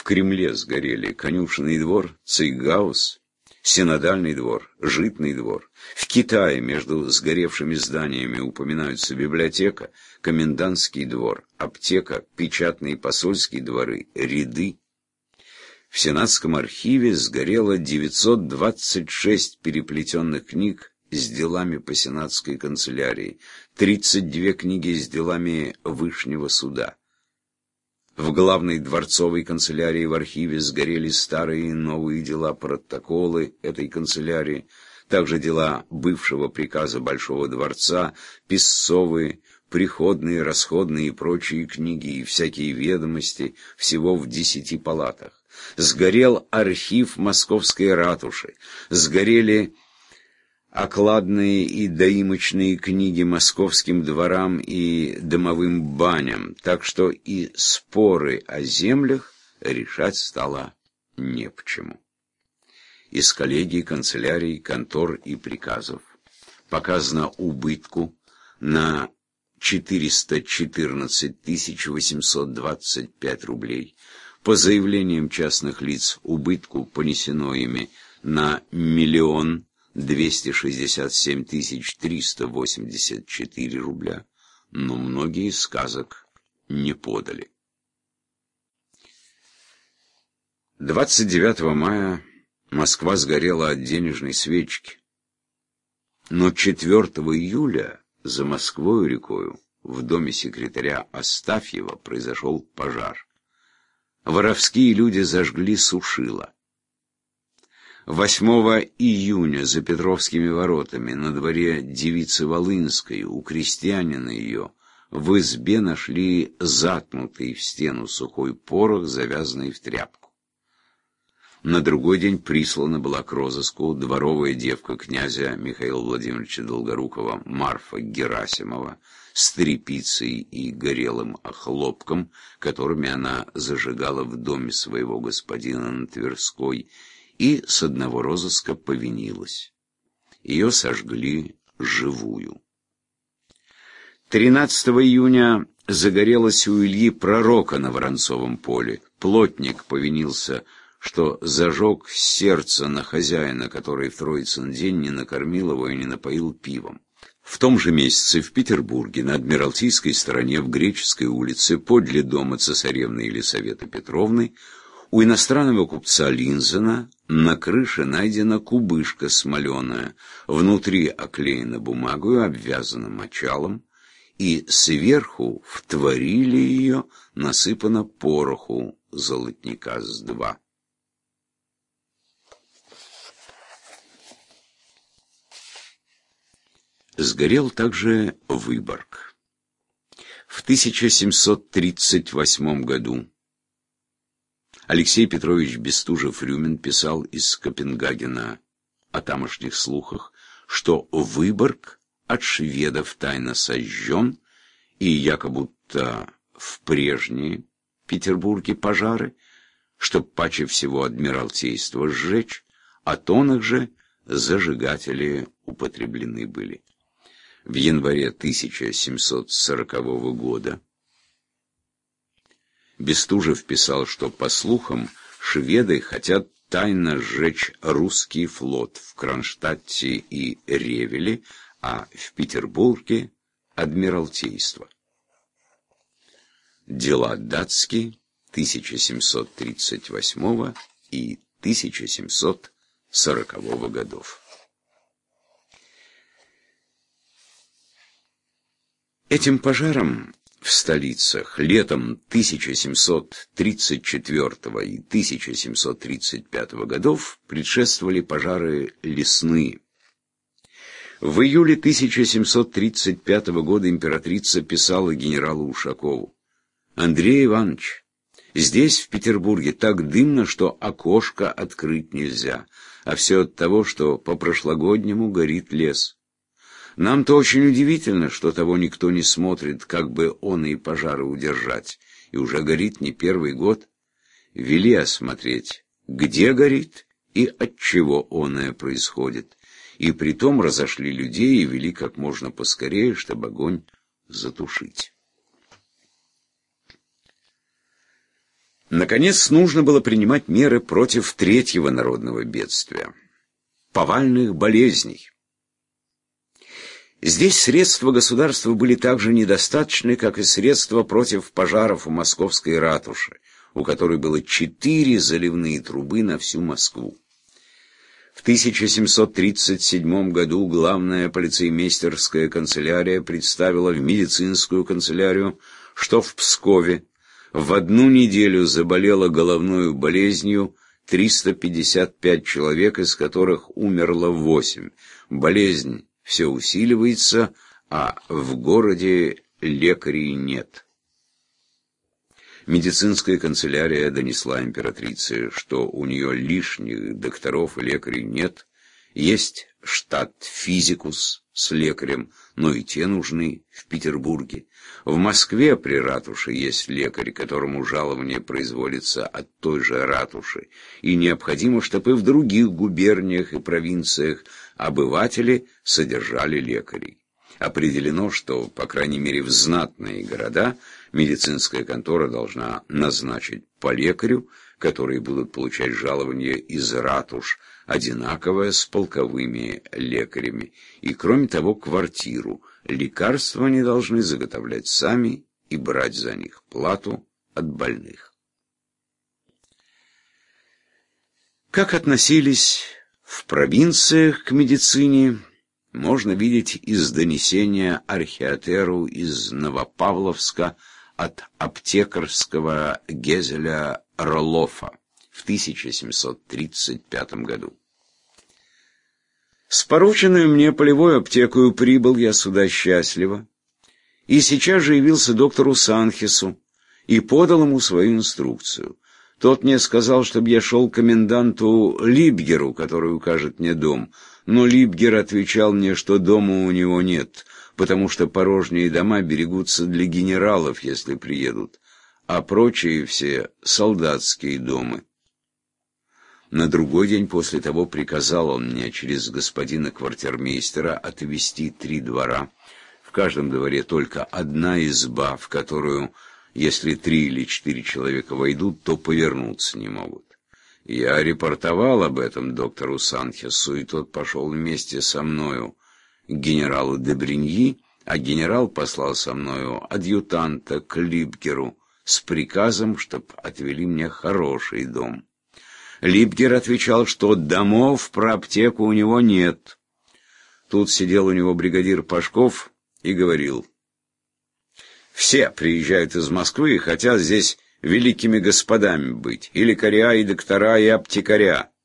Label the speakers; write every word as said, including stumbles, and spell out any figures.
Speaker 1: Кремле сгорели конюшенный двор, цейгаус, синодальный двор, житный двор. В Китае между сгоревшими зданиями упоминаются библиотека, комендантский двор, аптека, печатные и посольские дворы, ряды. В Сенатском архиве сгорело девятьсот двадцать шесть переплетенных книг с делами по сенатской канцелярии, тридцать две книги с делами Вышнего суда. В главной дворцовой канцелярии в архиве сгорели старые и новые дела, протоколы этой канцелярии, также дела бывшего приказа Большого дворца, писцовые, приходные, расходные и прочие книги и всякие ведомости, всего в десяти палатах. Сгорел архив Московской ратуши, сгорели окладные и доимочные книги московским дворам и домовым баням, так что и споры о землях решать стало не почему. Из коллегий, канцелярий, контор и приказов показано убытку на четыреста четырнадцать тысяч восемьсот двадцать пять рублей. По заявлениям частных лиц убытку понесено ими на миллион двести шестьдесят семь тысяч триста восемьдесят четыре рубля, но многие из сказок не подали. двадцать девятого мая Москва сгорела от денежной свечки, но четвёртого июля за Москвою рекою в доме секретаря Астафьева произошел пожар. Воровские люди зажгли сушило. восьмого июня за Петровскими воротами на дворе девицы Волынской, у крестьянина ее, в избе нашли заткнутый в стену сухой порох, завязанный в тряпку. На другой день прислана была к розыску дворовая девка князя Михаила Владимировича Долгорукова Марфа Герасимова с тряпицей и горелым охлопком, которыми она зажигала в доме своего господина на Тверской, и с одного розыска повинилась. Ее сожгли живую. тринадцатого июня загорелось у Ильи Пророка на Воронцовом поле. Плотник повинился, что зажег сердце на хозяина, который в Троицын день не накормил его и не напоил пивом. В том же месяце в Петербурге на Адмиралтейской стороне в Греческой улице подле дома цесаревны Елисаветы Петровны у иностранного купца Линзена на крыше найдена кубышка смоленая, внутри оклеена бумагой, обвязана мочалом, и сверху втворили ее, насыпано пороху золотника с два. Сгорел также Выборг. В тысяча семьсот тридцать восьмом году Алексей Петрович Бестужев-Рюмин писал из Копенгагена о тамошних слухах, что Выборг от шведов тайно сожжен, и якобы-то в прежние Петербурге пожары, чтоб паче всего Адмиралтейство сжечь, а тонах же зажигатели употреблены были. В январе тысяча семьсот сорокового года Бестужев писал, что, по слухам, шведы хотят тайно сжечь русский флот в Кронштадте и Ревеле, а в Петербурге — Адмиралтейство. Дела датские тысяча семьсот тридцать восьмого и тысяча семьсот сорокового годов. Этим пожаром в столицах летом тысяча семьсот тридцать четвёртого и тысяча семьсот тридцать пятого годов предшествовали пожары лесные. В июле тысяча семьсот тридцать пятого года императрица писала генералу Ушакову: «Андрей Иванович, здесь, в Петербурге, так дымно, что окошко открыть нельзя, а все от того, что по-прошлогоднему горит лес. Нам-то очень удивительно, что того никто не смотрит, как бы он и пожары удержать, и уже горит не первый год. Вели осмотреть, где горит и от чего оное происходит, и притом разошли людей и вели как можно поскорее, чтобы огонь затушить». Наконец, нужно было принимать меры против третьего народного бедствия – повальных болезней. Здесь средства государства были так же недостаточны, как и средства против пожаров у московской ратуши, у которой было четыре заливные трубы на всю Москву. В тысяча семьсот тридцать седьмом году главная полицеймейстерская канцелярия представила в медицинскую канцелярию, что в Пскове в одну неделю заболело головной болезнью триста пятьдесят пять человек, из которых умерло восемь. Болезнь все усиливается, а в городе лекарей нет. Медицинская канцелярия донесла императрице, что у нее лишних докторов и лекарей нет. Есть штат физикус с лекарем, но и те нужны в Петербурге. В Москве при ратуше есть лекарь, которому жалование производится от той же ратуши. И необходимо, чтобы и в других губерниях и провинциях обыватели содержали лекарей. Определено, что, по крайней мере, в знатные города медицинская контора должна назначить по лекарю, которые будут получать жалование из ратуш, одинаковое с полковыми лекарями, и, кроме того, квартиру. Лекарства они должны заготовлять сами и брать за них плату от больных. Как относились в провинциях к медицине, можно видеть из донесения архиатеру из Новопавловска от аптекарского Гезеля Ролофа в тысяча семьсот тридцать пятом году. С порученную мне полевой аптекою прибыл я сюда счастливо, и сейчас же явился доктору Санхесу и подал ему свою инструкцию. Тот мне сказал, чтобы я шел к коменданту Либгеру, который укажет мне дом, но Либгер отвечал мне, что дома у него нет, потому что порожние дома берегутся для генералов, если приедут, а прочие все солдатские дома. На другой день после того приказал он мне через господина квартирмейстера отвести три двора. В каждом дворе только одна изба, в которую, если три или четыре человека войдут, то повернуться не могут. Я репортовал об этом доктору Санхесу, и тот пошел вместе со мною к генералу де Бриньи, а генерал послал со мною адъютанта к Либгеру с приказом, чтоб отвели мне хороший дом. Либгер отвечал, что домов про аптеку у него нет. Тут сидел у него бригадир Пашков и говорил: «Все приезжают из Москвы и хотят здесь великими господами быть, и лекаря, и доктора, и аптекаря.